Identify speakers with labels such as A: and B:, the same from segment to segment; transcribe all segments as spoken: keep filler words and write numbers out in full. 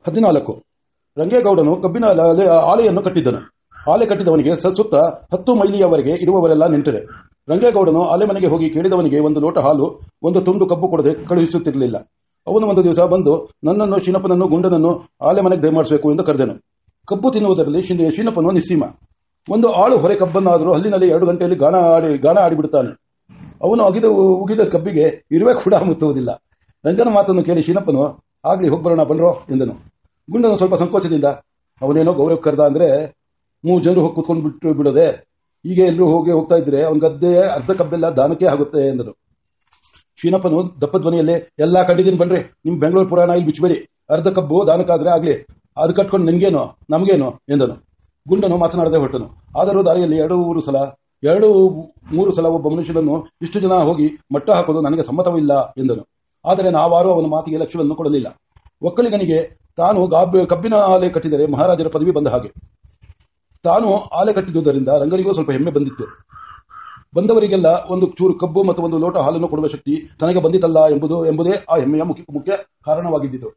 A: ಹದಿನಾಲ್ಕು. ರಂಗೇಗೌಡನು ಕಬ್ಬಿನ ಆಲೆಯನ್ನು ಕಟ್ಟಿದ್ದನು. ಆಲೆ ಕಟ್ಟಿದವನಿಗೆ ಸುತ್ತ ಹತ್ತು ಮೈಲಿಯವರೆಗೆ ಇರುವವರೆಲ್ಲ ನಿಂತರೆ ರಂಗೇಗೌಡನು ಆಲೆ ಮನೆಗೆ ಹೋಗಿ ಕೇಳಿದವನಿಗೆ ಒಂದು ಲೋಟ ಹಾಲು, ಒಂದು ತುಂಡು ಕಬ್ಬು ಕೊಡದೆ ಕಳುಹಿಸುತ್ತಿರಲಿಲ್ಲ. ಅವನು ಒಂದು ದಿವಸ ಬಂದು ನನ್ನನ್ನು ಶೀನಪ್ಪನನ್ನು ಗುಂಡನನ್ನು ಆಲೆ ಮನೆಗೆ ದಯಮಾಡಿಸಬೇಕು ಎಂದು ಕರೆದನು. ಕಬ್ಬು ತಿನ್ನುವುದರಲ್ಲಿ ಶೀನಪ್ಪನು ನಿಸ್ಸೀಮ. ಒಂದು ಆಳು ಹೊರೆ ಕಬ್ಬನ್ನಾದರೂ ಹಲ್ಲಿನಲ್ಲಿ ಎರಡು ಗಂಟೆಯಲ್ಲಿ ಗಾಣ ಆಡಿ ಗಾಣ ಆಡಿಬಿಡುತ್ತಾನೆ. ಅವನು ಅಗಿದ ಉಗಿದ ಕಬ್ಬಿಗೆ ಇರುವೆ ಕೂಡ ಮುತ್ತುವುದಿಲ್ಲ. ರಂಗನ ಮಾತನ್ನು ಕೇಳಿ ಶೀನಪ್ಪನು ಆಗ್ಲಿ ಹೋಗ್ಬರೋಣ ಬನ್ರೋ ಎಂದನು. ಗುಂಡನು ಸ್ವಲ್ಪ ಸಂಕೋಚದಿಂದ ಅವನೇನೋ ಗೌರವ ಕರೆದ ಅಂದ್ರೆ ಮೂರು ಜನರು ಹೋಗಿ ಕೂತ್ಕೊಂಡು ಬಿಟ್ಟು ಬಿಡೋದೆ, ಈಗ ಎಲ್ಲರೂ ಹೋಗಿ ಹೋಗ್ತಾ ಇದ್ರೆ ಅವನ ಗದ್ದೆ ಅರ್ಧ ಕಬ್ಬೆಲ್ಲ ದಾನಕ್ಕೆ ಆಗುತ್ತೆ ಎಂದನು. ಶೀನಪ್ಪನು ದಪ್ಪ ಧ್ವನಿಯಲ್ಲೇ ಎಲ್ಲಾ ಕಂಡಿದ್ದೀನಿ ಬನ್ರಿ, ನಿಮ್ ಬೆಂಗಳೂರು ಪುರಾಣ ಇಲ್ಲಿ ಬಿಚ್ಚಬೇಡಿ, ಅರ್ಧ ಕಬ್ಬು ದಾನಕ್ಕಾದ್ರೆ ಆಗ್ಲಿ, ಅದು ಕಟ್ಕೊಂಡು ನಿನ್ಗೇನೋ ನಮ್ಗೇನೋ ಎಂದನು. ಗುಂಡನು ಮಾತನಾಡದೆ ಹೊರಟನು. ಆದರೂ ದಾರಿಯಲ್ಲಿ ಎರಡು ಮೂರು ಸಲ ಎರಡು ಮೂರು ಸಲ ಒಬ್ಬ ಮನುಷ್ಯನನ್ನು ಇಷ್ಟು ಜನ ಹೋಗಿ ಮಟ್ಟ ಹಾಕೋದು ನನಗೆ ಸಮ್ಮತವಿಲ್ಲ ಎಂದನು. ಆದರೆ ನಾವಾರು ಅವನ ಮಾತಿಗೆ ಲಕ್ಷ್ಯವನ್ನು ಕೊಡಲಿಲ್ಲ. ಒಕ್ಕಲಿಗನಿಗೆ ತಾನು ಕಬ್ಬಿನ ಆಲೆ ಕಟ್ಟಿದರೆ ಮಹಾರಾಜರ ಪದವಿ ಬಂದ ಹಾಗೆ. ತಾನು ಆಲೆ ಕಟ್ಟಿದುದರಿಂದ ರಂಗನಿಗೂ ಸ್ವಲ್ಪ ಹೆಮ್ಮೆ ಬಂದಿತ್ತು. ಬಂದವರಿಗೆಲ್ಲ ಒಂದು ಚೂರು ಕಬ್ಬು ಮತ್ತು ಒಂದು ಲೋಟ ಹಾಲನ್ನು ಕೊಡುವ ಶಕ್ತಿ ತನಗೆ ಬಂದಿತಲ್ಲ ಎಂಬುದು ಎಂಬುದೇ ಆ ಹೆಮ್ಮೆಯ ಮುಖ್ಯ ಕಾರಣವಾಗಿದ್ದಿತು.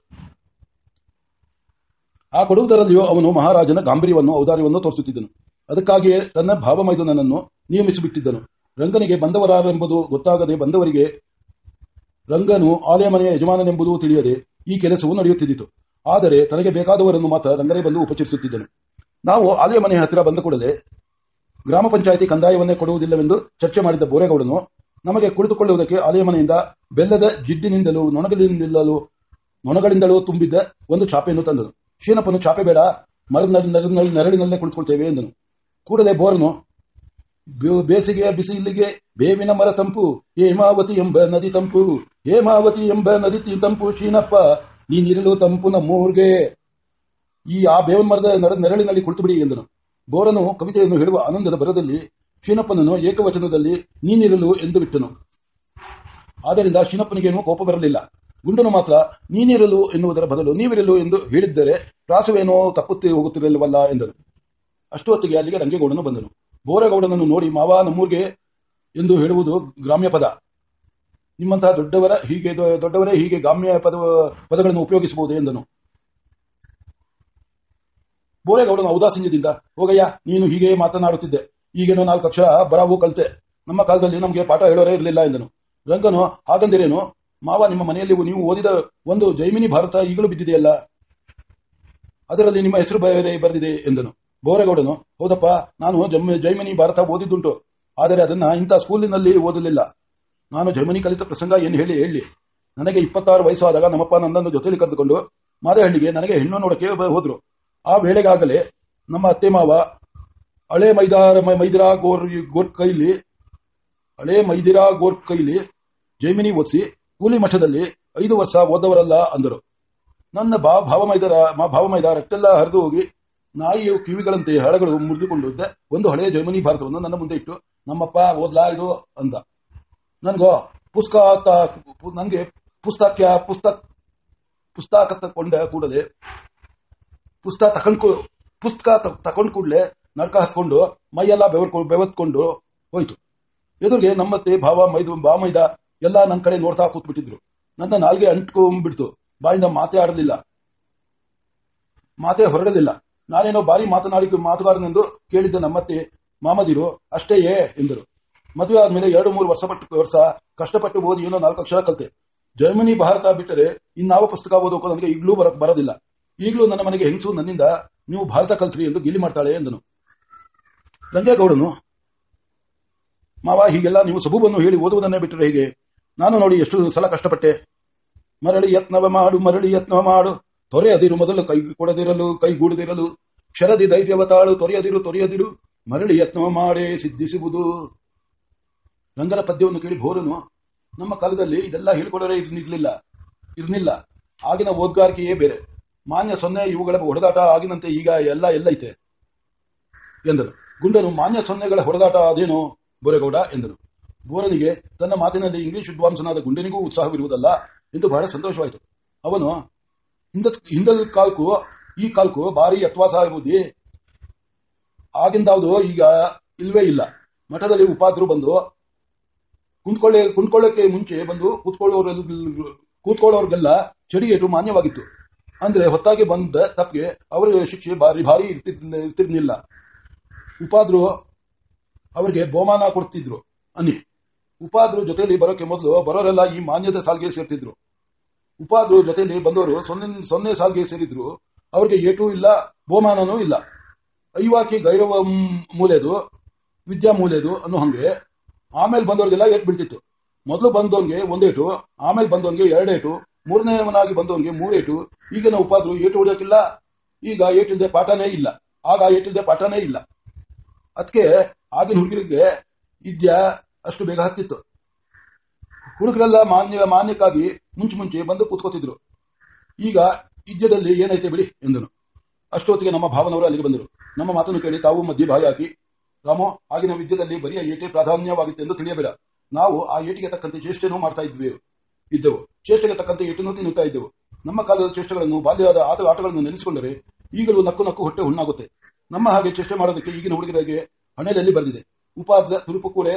A: ಆ ಕೊಡುವುದರಲ್ಲಿಯೂ ಅವನು ಮಹಾರಾಜನ ಗಾಂಭೀರ್ಯವನ್ನು ಔದಾರ್ಯವನ್ನು ತೋರಿಸುತ್ತಿದ್ದನು. ಅದಕ್ಕಾಗಿಯೇ ತನ್ನ ಭಾವಮೈದುನನ್ನು ನಿಯಮಿಸಿಬಿಟ್ಟಿದ್ದನು. ರಂಗನಿಗೆ ಬಂದವರಾರೆಂಬುದು ಗೊತ್ತಾಗದೆ ಬಂದವರಿಗೆ ರಂಗನು ಆಲೆಯ ಮನೆಯ ಯಜಮಾನನೆಂಬುದು ತಿಳಿಯದೆ ಈ ಕೆಲಸವು ನಡೆಯುತ್ತಿದ್ದಿತು. ಆದರೆ ತನಗೆ ಬೇಕಾದವರನ್ನು ಮಾತ್ರ ರಂಗನೇ ಬಂದು ಉಪಚರಿಸುತ್ತಿದ್ದನು. ನಾವು ಆಲೆಯ ಮನೆಯ ಹತ್ತಿರ ಬಂದ ಕೂಡಲೇ ಗ್ರಾಮ ಪಂಚಾಯಿತಿ ಕಂದಾಯವನ್ನೇ ಕೊಡುವುದಿಲ್ಲವೆಂದು ಚರ್ಚೆ ಮಾಡಿದ್ದ ಬೋರೇಗೌಡನು ನಮಗೆ ಕುಳಿತುಕೊಳ್ಳುವುದಕ್ಕೆ ಆಲೆಯ ಮನೆಯಿಂದ ಬೆಲ್ಲದ ಜಿಡ್ಡಿನಿಂದಲೂ ನೊಣಗಳಿಂದಲೂ ನೊಣಗಳಿಂದಲೂ ತುಂಬಿದ್ದ ಒಂದು ಚಾಪೆಯನ್ನು ತಂದನು. ಶೀನಪ್ಪನು ಚಾಪೆ ಬೇಡ, ಮರದ ನೆರಳಿನಲ್ಲೇ ಕುಳಿತುಕೊಳ್ತೇವೆ ಎಂದನು. ಕೂಡಲೇ ಬೋರನು ಬೇಸಿಗೆಯ ಬಿಸಿ ಇಲ್ಲಿಗೆ ಬೇವಿನ ಮರ ತಂಪು, ಹೇಮಾವತಿ ಎಂಬ ನದಿ ತಂಪು, ಹೇಮಾವತಿ ಎಂಬ ನದಿ ತಂಪು, ಶೀನಪ್ಪ ನೀನಿರಲು ತಂಪು ನಮ್ಮೂರ್ಗೆ, ಈ ಆ ಬೇವಿನ ಮರದ ನೆರಳಿನಲ್ಲಿ ಕುಳಿತುಬಿಡಿ ಎಂದನು. ಬೋರನು ಕವಿತೆಯನ್ನು ಹೇಳುವ ಆನಂದದ ಬರದಲ್ಲಿ ಶೀನಪ್ಪನನ್ನು ಏಕವಚನದಲ್ಲಿ ನೀನಿರಲು ಎಂದು ಬಿಟ್ಟನು. ಆದ್ದರಿಂದ ಶೀನಪ್ಪನಿಗೇನು ಕೋಪ ಬರಲಿಲ್ಲ. ಗುಂಡನು ಮಾತ್ರ ನೀನಿರಲು ಎನ್ನುವುದರ ಬದಲು ನೀವಿರಲು ಎಂದು ಹೇಳಿದ್ದರೆ ಪ್ರಾಸವೇನೋ ತಪ್ಪುತ್ತಿ ಹೋಗುತ್ತಿರಲಿಲ್ಲವಲ್ಲ ಎಂದನು. ಅಷ್ಟು ಹೊತ್ತಿಗೆ ಅಲ್ಲಿಗೆ ರಂಗೇಗೌಡನು ಬಂದನು. ಬೋರೇಗೌಡನನ್ನು ನೋಡಿ ಮಾವ ನಮ್ಮೂರ್ಗೆ ಎಂದು ಹೇಳುವುದು ಗ್ರಾಮ್ಯ ಪದ, ನಿಮ್ಮಂತಹ ದೊಡ್ಡವರ ಹೀಗೆ ದೊಡ್ಡವರೇ ಹೀಗೆ ಗ್ರಾಮ್ಯ ಪದ ಪದಗಳನ್ನು ಉಪಯೋಗಿಸಬಹುದು ಎಂದನು. ಬೋರೇಗೌಡನು ಔದಾಸೀನ್ಯದಿಂದ ಹೋಗಯ್ಯ, ನೀನು ಹೀಗೆ ಮಾತನಾಡುತ್ತಿದ್ದೆ, ಈಗೇನೋ ನಾಲ್ಕು ಅಕ್ಷರ ಬರಾವು ಕಲಿತೆ, ನಮ್ಮ ಕಾಲದಲ್ಲಿ ನಮಗೆ ಪಾಠ ಹೇಳೋರೇ ಇರಲಿಲ್ಲ ಎಂದನು. ರಂಗನು ಹಾಗಂದಿರೇನು ಮಾವ, ನಿಮ್ಮ ಮನೆಯಲ್ಲಿ ನೀವು ಓದಿದ ಒಂದು ಜೈಮಿನಿ ಭಾರತ ಈಗಲೂ ಬಿದ್ದಿದೆಯಲ್ಲ, ಅದರಲ್ಲಿ ನಿಮ್ಮ ಹೆಸರು ಬೇರೆ ಬರೆದಿದೆ ಎಂದನು. ಬೋರೇಗೌಡನು ಹೌದಪ್ಪ, ನಾನು ಜೈಮಿನಿ ಭಾರತ ಓದಿದ್ದುಂಟು, ಆದರೆ ಅದನ್ನ ಇಂಥ ಸ್ಕೂಲಿನಲ್ಲಿ ಓದಲಿಲ್ಲ. ನಾನು ಜೈಮಿನಿ ಕಲಿತ ಪ್ರಸಂಗ ಏನು ಹೇಳಿ ಹೇಳಿ ನನಗೆ ಇಪ್ಪತ್ತಾರು ವಯಸ್ಸು ಆದಾಗ ನಮ್ಮಪ್ಪ ನನ್ನನ್ನು ಜೊತೆಯಲ್ಲಿ ಕರೆದುಕೊಂಡು ಮಾದೇಹಳ್ಳಿಗೆ ನನಗೆ ಹೆಣ್ಣು ನೋಡಕ್ಕೆ ಹೋದ್ರು. ಆ ವೇಳೆಗಾಗಲೇ ನಮ್ಮ ಅತ್ತೆ ಮಾವ ಹಳೆ ಮೈದಾರ ಮೈದಿರಾ ಗೋರ್ ಗೋರ್ ಕೈಲಿ ಹಳೆ ಮೈದಿರಾ ಗೋರ್ ಕೈಲಿ ಜೈಮಿನಿ ಓದಿಸಿ ಕೂಲಿ ಮಠದಲ್ಲಿ ಐದು ವರ್ಷ ಓದವರಲ್ಲ ಅಂದರು. ನನ್ನ ಬಾ ಭಾವಮೈದಾರ ಮಾ ಭಾವಮೈದ ರಕ್ತೆಲ್ಲ ಹರಿದು ಹೋಗಿ ನಾಯಿಯು ಕಿವಿಗಳಂತೆ ಹಳಗಳು ಮುರಿದುಕೊಂಡು ಇದ್ದ ಒಂದು ಹಳೆಯ ಜೈಮಿನಿ ಭಾರತವನ್ನು ನನ್ನ ಮುಂದೆ ಇಟ್ಟು ನಮ್ಮಪ್ಪ ಓದ್ಲಾ ಇದು ಅಂದ. ನನ್ಗೋ ಪುಸ್ತಕ ನನಗೆ ಪುಸ್ತಕ ಪುಸ್ತಕ ಪುಸ್ತಕ ತಕೊಂಡ ಕೂಡಲೇ ಪುಸ್ತಕ ತಕೊಂಡ್ ಪುಸ್ತಕ ತಕೊಂಡ್ ಕೂಡಲೇ ನಡ್ಕ ಹತ್ಕೊಂಡು ಮೈಯೆಲ್ಲ ಬೆವರ್ಕೊಂಡು ಬೆವತ್ಕೊಂಡು ಹೋಯ್ತು. ಎದುರಿಗೆ ನಮ್ಮತ್ತೆ ಭಾವ ಮೈದು ಬಾಮೈದ ಎಲ್ಲ ನನ್ನ ಕಡೆ ನೋಡ್ತಾ ಕೂತ್ಬಿಟ್ಟಿದ್ರು. ನನ್ನ ನಾಲ್ಗೆ ಅಂಟ್ಕೊಂಡ್ಬಿಡ್ತು. ಬಾಯಿಂದ ಮಾತೇ ಆಡಲಿಲ್ಲ, ಮಾತೇ ಹೊರಡಲಿಲ್ಲ. ನಾನೇನೋ ಬಾರಿ ಮಾತನಾಡಿ ಮಾತುಗಾರನೆಂದು ಕೇಳಿದ್ದ ನಮ್ಮತ್ತೆ ಮಾಮದಿರು ಅಷ್ಟೇಯೇ ಎಂದರು. ಮದುವೆ ಆದ್ಮೇಲೆ ಎರಡು ಮೂರು ವರ್ಷ ಪಟ್ಟು ವರ್ಷ ಕಷ್ಟಪಟ್ಟು ಓದಿ ಏನೋ ನಾಲ್ಕು ಅಕ್ಷರ ಕಲಿತೆ. ಜರ್ಮನಿ ಭಾರತ ಬಿಟ್ಟರೆ ಇನ್ನಾವ ಪುಸ್ತಕ ಓದೋಕೆ ನನಗೆ ಈಗಲೂ ಬರಕ್ ಬರೋದಿಲ್ಲ. ಈಗಲೂ ನನ್ನ ಮನೆಗೆ ಹೆಂಗಸು ನನ್ನಿಂದ ನೀವು ಭಾರತ ಕಲ್ತ್ರಿ ಎಂದು ಗಿಲಿ ಮಾಡ್ತಾಳೆ ಎಂದನು. ರಂಗೇಗೌಡನು ಮಾವ, ಹೀಗೆಲ್ಲ ನೀವು ಸಬೂಬನ್ನು ಹೇಳಿ ಓದುವುದನ್ನೇ ಬಿಟ್ಟರೆ ಹೇಗೆ? ನಾನು ನೋಡಿ ಎಷ್ಟು ಸಲ ಕಷ್ಟಪಟ್ಟೆ. ಮರಳಿ ಯತ್ನವ ಮಾಡು, ಮರಳಿ ಯತ್ನವ ಮಾಡು, ತೊರೆಯದಿರು ಮೊದಲು ಕೈ ಕೊಡದಿರಲು ಕೈಗೂಡದಿರಲು, ಶರದಿ ಧೈರ್ಯವ ತಾಳು, ತೊರೆಯದಿರು ತೊರೆಯದಿರು, ಮರಳಿ ಯತ್ನವ ಮಾಡೇ ಸಿದ್ಧಿಸುವುದು. ರಂಗನ ಪದ್ಯವನ್ನು ಕೇಳಿ ಬೋರನು ನಮ್ಮ ಕಾಲದಲ್ಲಿ ಇದೆಲ್ಲ ಹೇಳಿಕೊಡೋರೇ ಇರ್ಲಿಲ್ಲ ಇರ್ಲಿಲ್ಲ ಆಗಿನ ಓದ್ಗಾರಿಕೆಯೇ ಬೇರೆ. ಮಾನ್ಯ ಸೊನ್ನೆ ಇವುಗಳ ಹೊಡೆದಾಟ ಆಗಿನಂತೆ ಈಗ ಎಲ್ಲ ಎಲ್ಲೈತೆ ಎಂದರು. ಗುಂಡನು ಮಾನ್ಯ ಸೊನ್ನೆಗಳ ಹೊಡೆದಾಟ ಅದೇನು ಬೋರೇಗೌಡ ಎಂದರು. ಬೋರನಿಗೆ ತನ್ನ ಮಾತಿನಲ್ಲಿ ಇಂಗ್ಲಿಷ್ ವಿದ್ವಾಂಸನಾದ ಗುಂಡನಿಗೂ ಉತ್ಸಾಹವಿರುವುದಲ್ಲ ಎಂದು ಬಹಳ ಸಂತೋಷವಾಯಿತು. ಅವನು ಹಿಂದ ಹಿಂದಲ್ ಕಾಲ್ಕು ಈ ಕಾಲ್ಕು ಭಾರಿ ಯತ್ವಾಸ ಬುದ್ಧಿ, ಆಗಿಂದಾವುದು ಈಗ ಇಲ್ವೇ ಇಲ್ಲ. ಮಠದಲ್ಲಿ ಉಪಾಧ್ಯರು ಬಂದು ಕುಂತ್ಕೊಳ್ಳೆ ಕುಂತ್ಕೊಳ್ಳಕ್ಕೆ ಮುಂಚೆ ಬಂದು ಕೂತ್ಕೊಳ್ಳೋರ್ ಕೂತ್ಕೊಳ್ಳೋರ್ಗೆಲ್ಲ ಚಡಿಯೇಟು ಮಾನ್ಯವಾಗಿತ್ತು. ಅಂದ್ರೆ ಹೊತ್ತಾಗಿ ಬಂದ ತಪ್ಪಿಗೆ ಅವರಿಗೆ ಶಿಕ್ಷೆ ಭಾರಿ ಭಾರಿ ಇರ್ತಿರ್ಲಿಲ್ಲ. ಉಪಾದ್ರು ಅವರಿಗೆ ಬಹುಮಾನ ಕೊಡ್ತಿದ್ರು. ಅನ್ನಿ ಉಪಾದ್ರು ಜೊತೆಯಲ್ಲಿ ಬರೋಕೆ ಮೊದಲು ಬರೋರೆಲ್ಲ ಈ ಮಾನ್ಯತೆ ಸಾಲ್ಗೆ ಸೇರ್ತಿದ್ರು. ಉಪಾದ್ರು ಜೊತೆಯಲ್ಲಿ ಬಂದವರು ಸೊನ್ನೆ ಸೊನ್ನೆ ಸಾಲ್ಗೆ ಸೇರಿದ್ರು. ಅವರಿಗೆ ಏಟೂ ಇಲ್ಲ, ಬಹುಮಾನನೂ ಇಲ್ಲ. ಐವಾಕಿ ಗೈರವ ಮೂಲೆದು, ವಿದ್ಯಾ ಮೂಲೆದು ಅನ್ನೋ ಹಂಗೆ ಆಮೇಲೆ ಬಂದವರಿಗೆಲ್ಲ ಏಟ್ ಬೀಳ್ತಿತ್ತು. ಮೊದಲು ಬಂದವನ್ಗೆ ಒಂದೇಟು, ಆಮೇಲೆ ಬಂದವನ್ಗೆ ಎರಡೇಟು, ಮೂರನೇವನಾಗಿ ಬಂದವನ್ಗೆ ಮೂರೇಟು. ಈಗಿನ ಉಪಾದ್ರು ಏಟು ಹೊಡೆಯೋಕಿಲ್ಲ. ಈಗ ಏಟಿಲ್ದೆ ಪಾಠನೇ ಇಲ್ಲ, ಆಗ ಏಟಿಲ್ದೆ ಪಾಠನೇ ಇಲ್ಲ. ಅದಕ್ಕೆ ಆಗಿನ ಹುಡುಗರಿಗೆ ವಿದ್ಯಾ ಅಷ್ಟು ಬೇಗ ಹತ್ತಿತ್ತು. ಹುಡುಗರೆಲ್ಲ ಮಾನ್ಯ ಮಾನ್ಯಕ್ಕಾಗಿ ಮುಂಚೆ ಮುಂಚೆ ಬಂದು ಕೂತ್ಕೋತಿದ್ರು. ಈಗ ವಿದ್ಯದಲ್ಲಿ ಏನೈತೆ ಬಿಡಿ ಎಂದನು. ಅಷ್ಟೊತ್ತಿಗೆ ನಮ್ಮ ಭಾವನವರು ಅಲ್ಲಿಗೆ ಬಂದರು. ನಮ್ಮ ಮಾತನ್ನು ಕೇಳಿ ತಾವು ಮಧ್ಯೆ ಬಾಯಿ ಹಾಕಿ, ರಾಮೋ, ಆಗಿನ ವಿದ್ಯದಲ್ಲಿ ಬರಿಯ ಏಟೆ ಪ್ರಾಧಾನ್ಯವಾಗಿತ್ತೆಂದು ತಿಳಿಯಬೇಡ. ನಾವು ಆ ಏಟಿಗೆ ತಕ್ಕಂತೆ ಚೇಷ್ಟೆನೂ ಮಾಡ್ತಾ ಇದ್ವಿ ಇದ್ದೆವು ಚೇಷ್ಟೆಗೆ ತಕ್ಕಂತೆ ಏಟನ್ನು ತಿನ್ನುತ್ತಾ ಇದ್ದೆವು. ನಮ್ಮ ಕಾಲದ ಚೇಷ್ಟೆಗಳನ್ನು, ಬಾಲ್ಯದ ಆಟ ಆಟಗಳನ್ನು ನೆನೆಸಿಕೊಂಡರೆ ಈಗಲೂ ನಕ್ಕು ನಕ್ಕು ಹೊಟ್ಟೆ ಹುಣ್ಣಾಗುತ್ತೆ. ನಮ್ಮ ಹಾಗೆ ಚೇಷ್ಟೆ ಮಾಡೋದಕ್ಕೆ ಈಗಿನ ಹುಡುಗರಿಗೆ ಹಣೆಯಲ್ಲಿ ಬರೆದಿದೆ. ಉಪಾದ್ರ ತಿರುಪುಕೊಡೆ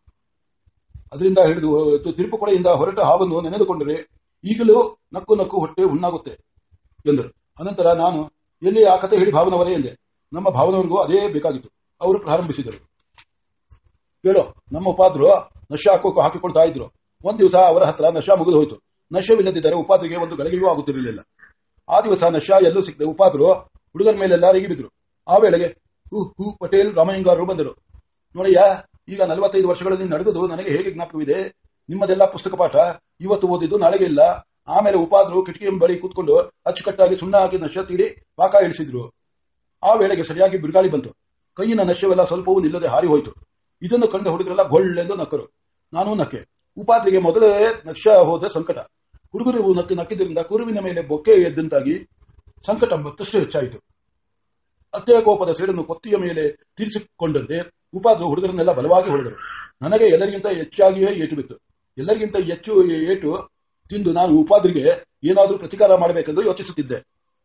A: ಅದರಿಂದ ಹಿಡಿದು ತಿರುಪುಕೊಡೆಯಿಂದ ಹೊರಟ ಹಾವನ್ನು ನೆನೆದುಕೊಂಡರೆ ಈಗಲೂ ನಕ್ಕು ನಕ್ಕು ಹೊಟ್ಟೆ ಹುಣ್ಣಾಗುತ್ತೆ ಎಂದರು. ಅನಂತರ ನಾನು, ಎಲ್ಲಿ ಆ ಕತೆ ಹೇಳಿ ಭಾವನವರೇ ಎಂದೆ. ನಮ್ಮ ಭಾವನವರಿಗೂ ಅದೇ ಬೇಕಾಗಿತ್ತು. ಅವರು ಪ್ರಾರಂಭಿಸಿದರು. ಕೇಳೋ, ನಮ್ಮ ಉಪಾದ್ರು ನಶೆ ಹಾಕೋಕೆ ಹಾಕಿಕೊಳ್ತಾ ಇದ್ರು. ಒಂದ್ ದಿವಸ ಅವರ ಹತ್ರ ನಶಾ ಮುಗಿದು ಹೋಯಿತು. ನಶವಿಲ್ಲದಿದ್ದರೆ ಉಪಾದ್ರಿಗೆ ಒಂದು ಗಳಿಗೆಯೂ ಆಗುತ್ತಿರಲಿಲ್ಲ. ಆ ದಿವಸ ನಶಾ ಎಲ್ಲೂ ಸಿಕ್ಕದೆ ಉಪಾದ್ರು ಹುಡುಗರ ಮೇಲೆಲ್ಲ ರೇಗಿಬಿದ್ರು. ಆ ವೇಳೆಗೆ ಹೂ ಹೂ ಪಟೇಲ್ ರಾಮಯ್ಯಂಗಾರರು ಬಂದರು. ನೋಡಯ್ಯ, ಈಗ ನಲವತ್ತೈದು ವರ್ಷಗಳಲ್ಲಿ ನಡೆದುದು ನನಗೆ ಹೇಗೆ ಜ್ಞಾಪಕವಿದೆ. ನಿಮ್ಮದೆಲ್ಲ ಪುಸ್ತಕ ಪಾಠ ಇವತ್ತು ಓದಿದ್ದು ನಾಳೆಗೆ ಇಲ್ಲ. ಆಮೇಲೆ ಉಪಾದ್ರು ಕಿಟಕಿ ಬಳಿ ಕೂತ್ಕೊಂಡು ಅಚ್ಚುಕಟ್ಟಾಗಿ ಸುಣ್ಣ ಹಾಕಿ ನಶ ತೀಡಿ ಪಾಕ ಇಳಿಸಿದ್ರು. ಆ ವೇಳೆಗೆ ಸರಿಯಾಗಿ ಬಿರುಗಾಳಿ ಬಂತು. ಕೈಯಿನ ನಶವೆಲ್ಲ ಸ್ವಲ್ಪವೂ ನಿಲ್ಲದೆ ಹಾರಿ ಹೋಯಿತು. ಇದನ್ನು ಕಂಡ ಹುಡುಗರೆಲ್ಲ ಗೊಳ್ಳೆಂದು ನಕ್ಕರು. ನಾನು ನಕ್ಕೆ. ಉಪಾದ್ರಿಗೆ ಮೊದಲೇ ನಕ್ಷ ಹೋದ ಸಂಕಟ. ಹುಡುಗರು ನಕ್ಕಿ ನಕ್ಕಿದ್ರಿಂದ ಕುರುವಿನ ಮೇಲೆ ಬೊಕ್ಕೆ ಎದ್ದಂತಾಗಿ ಸಂಕಟ ಮತ್ತಷ್ಟು ಹೆಚ್ಚಾಯಿತು. ಅತ್ತೆ ಕೋಪದ ಸೇಡನ್ನು ಕೊತ್ತಿಯ ಮೇಲೆ ತೀರಿಸಿಕೊಂಡಂತೆ ಉಪಾದ್ರು ಹುಡುಗರನ್ನೆಲ್ಲ ಬಲವಾಗಿ ಹೊಡೆದರು. ನನಗೆ ಎಲ್ಲರಿಗಿಂತ ಹೆಚ್ಚಾಗಿಯೇ ಏಟು ಬಿತ್ತು. ಎಲ್ಲರಿಗಿಂತ ಹೆಚ್ಚು ಏಟು ತಿಂದು ನಾನು ಉಪಾದ್ರಿಗೆ ಏನಾದರೂ ಪ್ರತಿಕಾರ ಮಾಡಬೇಕೆಂದು ಯೋಚಿಸುತ್ತಿದ್ದೆ.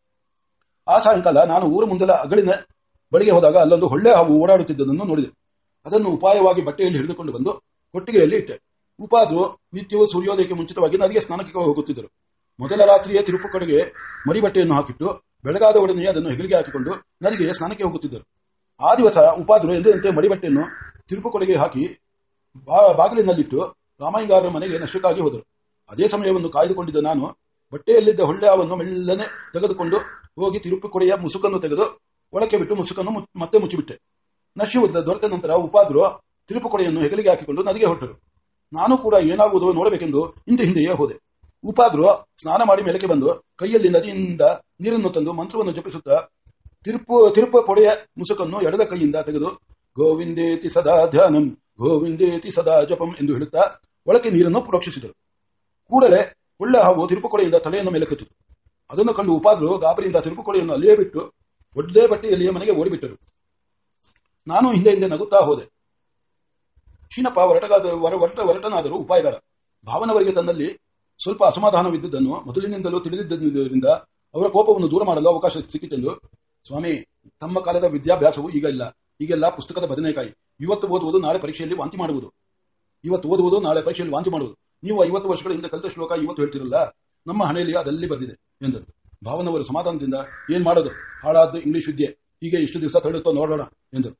A: ಆ ಸಾಯಂಕಾಲ ನಾನು ಊರ ಮುಂದೆಲ್ಲ ಅಗಳಿನ ಬಳಿಗೆ ಹೋದಾಗ ಅಲ್ಲೊಂದು ಹೊಳ್ಳೆ ಹಾವು ಓಡಾಡುತ್ತಿದ್ದುದನ್ನು ನೋಡಿದೆ. ಅದನ್ನು ಉಪಾಯವಾಗಿ ಬಟ್ಟೆಯಲ್ಲಿ ಹಿಡಿದುಕೊಂಡು ಬಂದು ಕೊಟ್ಟಿಗೆಯಲ್ಲಿ ಇಟ್ಟೆ. ಉಪಾದ್ರು ನಿತ್ಯವೂ ಸೂರ್ಯೋದಯಕ್ಕೆ ಮುಂಚಿತವಾಗಿ ನದಿಗೆ ಸ್ನಾನಕ್ಕೆ ಹೋಗುತ್ತಿದ್ದರು. ಮೊದಲ ರಾತ್ರಿಯೇ ತಿರುಪು ಕಡೆಗೆ ಮಡಿ ಬಟ್ಟೆಯನ್ನು ಹಾಕಿಟ್ಟು ಬೆಳಗಾದ ಒಡನೆಯೇ ಅದನ್ನು ಹೆಗಲಿಗೆ ಹಾಕಿಕೊಂಡು ನದಿಗೆ ಸ್ನಾನಕ್ಕೆ ಹೋಗುತ್ತಿದ್ದರು. ಆ ದಿವಸ ಉಪಾದ್ರು ಎಂದಿನಂತೆ ಮಡಿ ಬಟ್ಟೆಯನ್ನು ತಿರುಪು ಕೊಡೆಗೆ ಹಾಕಿ ಬಾಗಿಲಿನಲ್ಲಿಟ್ಟು ರಾಮಯ್ಯಂಗಾರರ ಮನೆಗೆ ನಶಕ್ಕಾಗಿ ಹೋದರು. ಅದೇ ಸಮಯವನ್ನು ಕಾಯ್ದುಕೊಂಡಿದ್ದ ನಾನು ಬಟ್ಟೆಯಲ್ಲಿದ್ದ ಹೊಳ್ಳೆ ಹಾವನ್ನು ಮೆಲ್ಲನೆ ತೆಗೆದುಕೊಂಡು ಹೋಗಿ ತಿರುಪು ಕೊಡೆಯ ಮುಸುಕನ್ನು ತೆಗೆದು ಒಳಕ್ಕೆ ಬಿಟ್ಟು ಮುಸುಕನ್ನು ಮತ್ತೆ ಮುಚ್ಚಿಬಿಟ್ಟೆ. ನಶಿ ದೊರೆತ ನಂತರ ಉಪಾದ್ರು ತಿರುಪು ಕೊಡೆಯನ್ನು ಹೆಗಲಿಗೆ ಹಾಕಿಕೊಂಡು ನದಿಗೆ ಹೊರಟರು. ನಾನು ಕೂಡ ಏನಾಗುವುದೋ ನೋಡಬೇಕೆಂದು ಹಿಂದೆ ಹಿಂದೆಯೇ ಹೋದೆ. ಉಪಾದ್ರು ಸ್ನಾನ ಮಾಡಿ ಮೇಲಕ್ಕೆ ಬಂದು ಕೈಯಲ್ಲಿ ನದಿಯಿಂದ ನೀರನ್ನು ತಂದು ಮಂತ್ರವನ್ನು ಜಪಿಸುತ್ತಾ ತಿರುಪು ತಿರುಪು ಕೊಡೆಯ ಮುಸುಕನ್ನು ಎಡದ ಕೈಯಿಂದ ತೆಗೆದು ಗೋವಿಂದೇತಿ ಸದಾ ಧ್ಯಾನಂ ಗೋವಿಂದೇತಿ ಸದಾ ಜಪಂ ಎಂದು ಹೇಳುತ್ತಾ ಒಳಕ್ಕೆ ನೀರನ್ನು ಪ್ರೋಕ್ಷಿಸಿದರು. ಕೂಡಲೇ ಒಳ್ಳೆ ಹಾವು ತಿರುಪು ಕೊಡೆಯಿಂದ ತಲೆಯನ್ನು ಮೇಲಕ್ಕೆತ್ತಿತು. ಅದನ್ನು ಕಂಡು ಉಪಾದ್ರು ಗಾಬರಿಯಿಂದ ತಿರುಪು ಕೊಡೆಯನ್ನು ಅಲ್ಲಿಯೇ ಬಿಟ್ಟು ಒಡ್ಡೇ ಬಟ್ಟೆಯಲ್ಲಿಯೇ ಮನೆಗೆ ಓಡಿಬಿಟ್ಟರು. ನಾನು ಹಿಂದೆ ಹಿಂದೆ ನಗುತ್ತಾ ಹೋದೆ. ಶೀನಪ್ಪ ಹೊರಟಗಾದ ಹೊರಟ ಹೊರಟನಾದರೂ ಉಪಾಯಗಾರ. ಭಾವನವರಿಗೆ ತನ್ನಲ್ಲಿ ಸ್ವಲ್ಪ ಅಸಮಾಧಾನವಿದ್ದುದನ್ನು ಮೊದಲಿನಿಂದಲೂ ತಿಳಿದಿದ್ದರಿಂದ ಅವರ ಕೋಪವನ್ನು ದೂರ ಮಾಡಲು ಅವಕಾಶ ಸಿಕ್ಕಿತೆಂದು, ಸ್ವಾಮಿ, ತಮ್ಮ ಕಾಲದ ವಿದ್ಯಾಭ್ಯಾಸವು ಈಗ ಇಲ್ಲ. ಈಗೆಲ್ಲ ಪುಸ್ತಕದ ಬದನೆಕಾಯಿ. ಇವತ್ತು ಓದುವುದು ನಾಳೆ ಪರೀಕ್ಷೆಯಲ್ಲಿ ವಾಂತಿ ಮಾಡುವುದು ಇವತ್ತು ಓದುವುದು ನಾಳೆ ಪರೀಕ್ಷೆಯಲ್ಲಿ ವಾಂತಿ ಮಾಡುವುದು ನೀವು ಐವತ್ತು ವರ್ಷಗಳ ಹಿಂದೆ ಕಲಿತ ಶ್ಲೋಕ ಇವತ್ತು ಹೇಳ್ತಿರಲ್ಲ, ನಮ್ಮ ಹಣೆಯಲ್ಲಿ ಅದಲ್ಲಿ ಬರೆದಿದೆ ಎಂದರು. ಭಾವನವರು ಸಮಾಧಾನದಿಂದ, ಏನ್ ಮಾಡೋದು, ಹಾಳಾದ್ದು ಇಂಗ್ಲಿಷ್ ವಿದ್ಯೆ, ಹೀಗೆ ಇಷ್ಟು ದಿವಸ ತಡೆಯುತ್ತೋ ನೋಡೋಣ ಎಂದರು.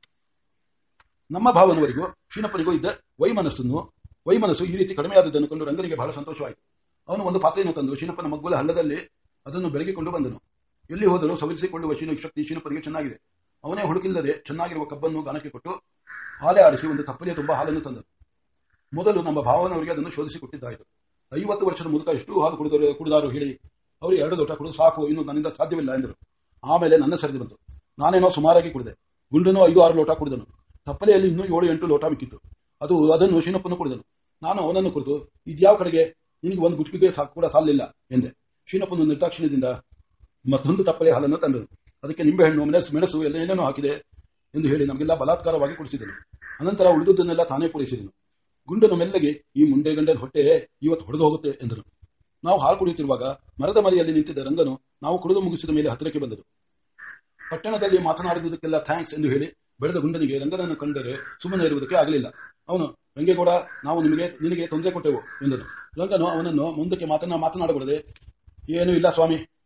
A: ನಮ್ಮ ಭಾವನವರಿಗೂ ಶೀನಪ್ಪನಿಗೂ ಇದ್ದ ವೈಮನಸ್ಸನ್ನು ವೈಮನಸ್ಸು ಈ ರೀತಿ ಕಡಿಮೆಯಾದದ್ದನ್ನು ಕಂಡು ರಂಗನಿಗೆ ಬಹಳ ಸಂತೋಷವಾಯಿತು. ಅವನು ಒಂದು ಪಾತ್ರೆಯನ್ನು ತಂದು ಶೀನಪ್ಪನ ಮಗ್ಗುಲ ಹಳ್ಳದಲ್ಲಿ ಅದನ್ನು ಬೆಳಗಿಕೊಂಡು ಬಂದನು. ಎಲ್ಲಿ ಹೋದರೂ ಸವರಿಸಿಕೊಳ್ಳುವ ಶೀನ ಶಕ್ತಿ ಶೀನಪ್ಪನಿಗೆ ಚೆನ್ನಾಗಿದೆ. ಅವನೇ ಹುಡುಕಿಲ್ಲದೆ ಚೆನ್ನಾಗಿರುವ ಕಬ್ಬನ್ನು ಗಾನಕ್ಕೆ ಕೊಟ್ಟು ಹಾಲೆ ಆಡಿಸಿ ಒಂದು ತಪ್ಪಲೆಯ ತುಂಬಾ ಹಾಲನ್ನು ತಂದನು. ಮೊದಲು ನಮ್ಮ ಭಾವನವರಿಗೆ ಅದನ್ನು ಶೋಧಿಸಿಕೊಟ್ಟಿದ್ದಾಯಿತು. ಐವತ್ತು ವರ್ಷದ ಮೂಲಕ ಎಷ್ಟು ಹಾಲು ಕುಡಿದರು ಕುಡಿದಾರು ಹೇಳಿ ಅವರು ಎರಡು ಲೋಟ ಕುಡಿದು ಸಾಕು, ಇನ್ನು ನನ್ನಿಂದ ಸಾಧ್ಯವಿಲ್ಲ ಎಂದರು. ಆಮೇಲೆ ನನ್ನ ಸರದಿ ಬಂತು. ನಾನೇನೋ ಸುಮಾರಾಗಿ ಕುಡಿದೆ. ಗುಂಡನು ಐದು ಆರು ಲೋಟ ಕುಡಿದನು. ತಪ್ಪಲೆಯಲ್ಲಿ ಇನ್ನೂ ಏಳು ಎಂಟು ಲೋಟ ಮಿಕ್ಕಿತ್ತು. ಅದು ಅದನ್ನು ಶೀನಪ್ಪನು ಕುಡಿದನು. ನಾನು ಅವನನ್ನು ಕುರಿತು, ಇದ್ಯಾವ ಕಡೆಗೆ, ನಿನಗೆ ಒಂದು ಗುಟ್ಕಿಗೆ ಕೂಡ ಸಾಲಿಲ್ಲ ಎಂದೆ. ಶೀನಪ್ಪನು ನಿರ್ದಾಕ್ಷಿಣ್ಯದಿಂದ ಮತ್ತೊಂದು ತಪ್ಪಲೆ ಹಾಲನ್ನು ತಂದನು. ಅದಕ್ಕೆ ನಿಂಬೆಹಣ್ಣು, ಮೆಣಸು ಮೆಣಸು ಎಲ್ಲ ಏನೇನೋ ಹಾಕಿದೆ ಎಂದು ಹೇಳಿ ನಮಗೆಲ್ಲ ಬಲಾತ್ಕಾರವಾಗಿ ಕುಡಿಸಿದನು. ಅನಂತರ ಉಳಿದುದನ್ನೆಲ್ಲ ತಾನೇ ಕುಡಿಸಿದನು. ಗುಂಡನು ಮೆಲ್ಲಗೆ, ಈ ಮುಂಡೆ ಗಂಡನ ಹೊಟ್ಟೆ ಇವತ್ತು ಹೊಡೆದು ಹೋಗುತ್ತೆ ಎಂದನು. ನಾವು ಹಾಲು ಕುಡಿಯುತ್ತಿರುವಾಗ ಮರದ ಮರೆಯಲ್ಲಿ ನಿಂತಿದ್ದ ರಂಗನು ನಾವು ಕುಡಿದು ಮುಗಿಸಿದ ಮೇಲೆ ಹತ್ತಿರಕ್ಕೆ ಬಂದದು. ಪಟ್ಟಣದಲ್ಲಿ ಮಾತನಾಡಿದುದಕ್ಕೆಲ್ಲ ಥ್ಯಾಂಕ್ಸ್ ಎಂದು ಹೇಳಿ ಬೆಳೆದ ಗುಂಡನಿಗೆ ರಂಗನನ್ನು ಕಂಡರೆ ಸುಮ್ಮನೆ ಇರುವುದಕ್ಕೆ ಆಗಲಿಲ್ಲ. ಅವನು, ರಂಗೇಗೌಡ, ನಾವು ನಿಮಗೆ ನಿನಗೆ ತೊಂದರೆ ಕೊಟ್ಟೆವು ಎಂದನು. ರಂಗನು ಅವನನ್ನು ಮುಂದಕ್ಕೆ ಮಾತನ್ನ ಮಾತನಾಡಬಾರದೆ, ಏನೂ ಇಲ್ಲ ಸ್ವಾಮಿ,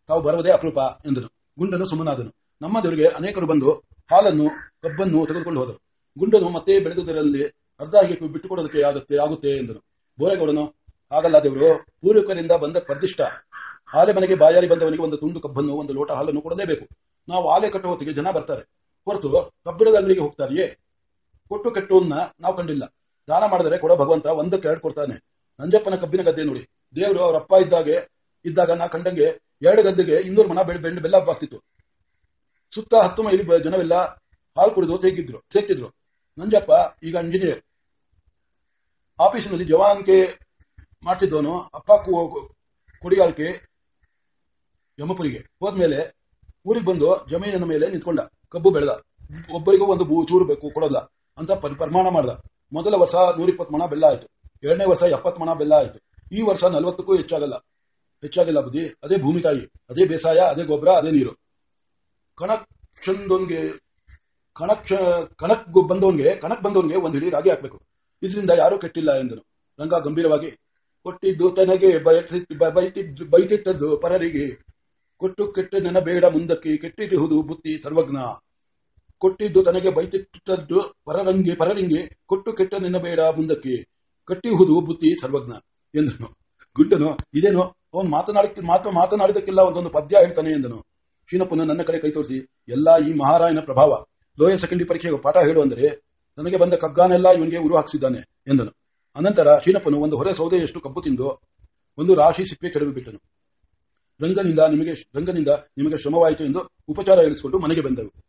A: ತಾವು ಬರುವುದೇ ಅಪರೂಪ ಎಂದನು. ಗುಂಡನು ಸುಮ್ಮನಾದನು. ನಮ್ಮದವರಿಗೆ ಅನೇಕರು ಬಂದು ಹಾಲನ್ನು ಕಬ್ಬನ್ನು ತೆಗೆದುಕೊಂಡು ಹೋದರು. ಗುಂಡನು ಮತ್ತೆ ಬೆಳೆದುದರಲ್ಲಿ ಅರ್ಧ ಹಾಗೆ ಬಿಟ್ಟುಕೊಡೋದಕ್ಕೆ ಆಗುತ್ತೆ ಆಗುತ್ತೆ ಎಂದನು. ಬೋರೇಗೌಡನು, ಹಾಗಲ್ಲ ದೇವರು, ಪೂರ್ವಿಕರಿಂದ ಬಂದ ಪ್ರದಿಷ್ಟ ಆಲೆ ಮನೆಗೆ ಬಾಯಾರಿ ಬಂದವನಿಗೆ ಒಂದು ತುಂಡು ಕಬ್ಬನ್ನು ಒಂದು ಲೋಟ ಹಾಲನ್ನು ಕೊಡಲೇಬೇಕು. ನಾವು ಆಲೆ ಕಟ್ಟುವ ಹೊತ್ತಿಗೆ ಜನ ಬರ್ತಾರೆ, ಹೊರತು ಕಬ್ಬಿಣದ ಅಂಗಡಿಗೆ ಹೋಗ್ತಾರೆಯೇ? ಕೊಟ್ಟು ಕಟ್ಟುವನ್ನ ನಾವು ಕಂಡಿಲ್ಲ. ದಾನ ಮಾಡಿದರೆ ಕೊಡೋ ಭಗವಂತ ಒಂದಕ್ಕೆ ಎರಡು ಕೊಡ್ತಾನೆ. ನಂಜಪ್ಪನ ಕಬ್ಬಿನ ಗದ್ದೆ ನೋಡಿ, ದೇವರು ಅವ್ರ ಅಪ್ಪ ಇದ್ದಾಗೆ ಇದ್ದಾಗ ನಾ ಕಂಡಂಗೆ ಎರಡು ಗದ್ದೆಗೆ ಇನ್ನೂರು ಮನ ಬೆಳ್ಳ ಬೆಲ್ಲ ಆಗ್ತಿತ್ತು. ಸುತ್ತ ಹತ್ತು ಮೈಲಿ ಜನವೆಲ್ಲ ಹಾಲು ಕುಡಿದು ತೆಗಿದ್ರು ಸೇರ್ತಿದ್ರು. ನಂಜಪ್ಪ ಈಗ ಇಂಜಿನಿಯರ್, ಆಫೀಸಿನಲ್ಲಿ ಜವಾನ್ಕೆ ಮಾಡ್ತಿದ್ದವನು. ಅಪ್ಪ ಕುಡಿಗಾಲ್ಕೆ ಯಮಪುರಿಗೆ ಹೋದ್ಮೇಲೆ ಊರಿಗೆ ಬಂದು ಜಮೀನಿನ ಮೇಲೆ ನಿಂತ್ಕೊಂಡ. ಕಬ್ಬು ಬೆಳೆದ. ಒಬ್ಬರಿಗೂ ಒಂದು ಬೂ ಚೂರು ಬೇಕು ಕೊಡೋಲ್ಲ ಅಂತ ಪ್ರಮಾಣ ಮಾಡ್ದ. ಮೊದಲ ವರ್ಷ ನೂರಿಪ್ಪತ್ತು ಮಣ ಬೆಲ್ಲ ಆಯ್ತು. ಎರಡನೇ ವರ್ಷ ಎಪ್ಪತ್ತು ಮಣ ಬೆಲ್ಲ ಆಯ್ತು. ಈ ವರ್ಷ ನಲವತ್ತಕ್ಕೂ ಹೆಚ್ಚಾಗಲ್ಲ ಹೆಚ್ಚಾಗಿಲ್ಲ ಬುದ್ಧಿ. ಅದೇ ಭೂಮಿ ತಾಯಿ, ಅದೇ ಬೇಸಾಯ, ಅದೇ ಗೊಬ್ಬರ, ಅದೇ ನೀರು. ಕಣಕ್ ಚಂದೋನ್ಗೆ ಕಣಕ್ ಕಣಕ್ ಬಂದವನ್ಗೆ ಕಣಕ್ ಬಂದವನ್ಗೆ ಒಂದು ಹಿಡಿ ರಾಗಿ ಹಾಕ್ಬೇಕು. ಇದರಿಂದ ಯಾರೂ ಕೆಟ್ಟಿಲ್ಲ ಎಂದನು. ರಂಗ ಗಂಭೀರವಾಗಿ, ಕೊಟ್ಟಿದ್ದು ತನಗೆ ಬೈತಿದ್ದು ಬೈತಿಟ್ಟದ್ದು ಪರರಿಗೆ, ಕೊಟ್ಟು ಕೆಟ್ಟ ನೆನ ಬೇಡ ಮುಂದಕ್ಕೆ, ಕೆಟ್ಟಿರುವುದು ಬುದ್ಧಿ ಸರ್ವಜ್ಞ. ಕೊಟ್ಟಿದ್ದು ತನಗೆ ಬೈತಿಟ್ಟದ್ದು ಪರರಂಗೆ ಪರರಿಂಗೆ, ಕೊಟ್ಟು ಕೆಟ್ಟ ನೆನ ಬೇಡ ಮುಂದಕ್ಕೆ, ಕಟ್ಟಿಹುದು ಬುದ್ಧಿ ಸರ್ವಜ್ಞ ಎಂದನು. ಗುಂಡನು, ಇದೇನು ಅವನು ಮಾತನಾಡ ಮಾತ್ರ ಮಾತನಾಡಿದಕ್ಕೆಲ್ಲ ಒಂದೊಂದು ಪದ್ಯ ಹೇಳ್ತಾನೆ ಎಂದನು. ಶೀನಪ್ಪನು ನನ್ನ ಕಡೆ ಕೈ ತೋರಿಸಿ, ಎಲ್ಲಾ ಈ ಮಹಾರಾಯನ ಪ್ರಭಾವ. ಲೋಯ ಸೆಕೆಂಡರಿ ಪರೀಕ್ಷೆಗೆ ಪಾಠ ಹೇಳು ಅಂದರೆ ನನಗೆ ಬಂದ ಕಗ್ಗಾನೆಲ್ಲ ಇವನಿಗೆ ಉರು ಹಾಕಿಸಿದ್ದಾನೆ ಎಂದನು. ಅನಂತರ ಶೀನಪ್ಪನು ಒಂದು ಹೊರೆ ಸೌದೆಯಷ್ಟು ಕಬ್ಬು ತಿಂದು ಒಂದು ರಾಶಿ ಸಿಪ್ಪೆ ಕೆಡವಿ ಬಿಟ್ಟನು. ರಂಗನಿಂದ ನಿಮಗೆ ರಂಗನಿಂದ ನಿಮಗೆ ಶ್ರಮವಾಯಿತು ಎಂದು ಉಪಚಾರ ಹೇಳಿಸಿಕೊಂಡು ಮನೆಗೆ ಬಂದರು.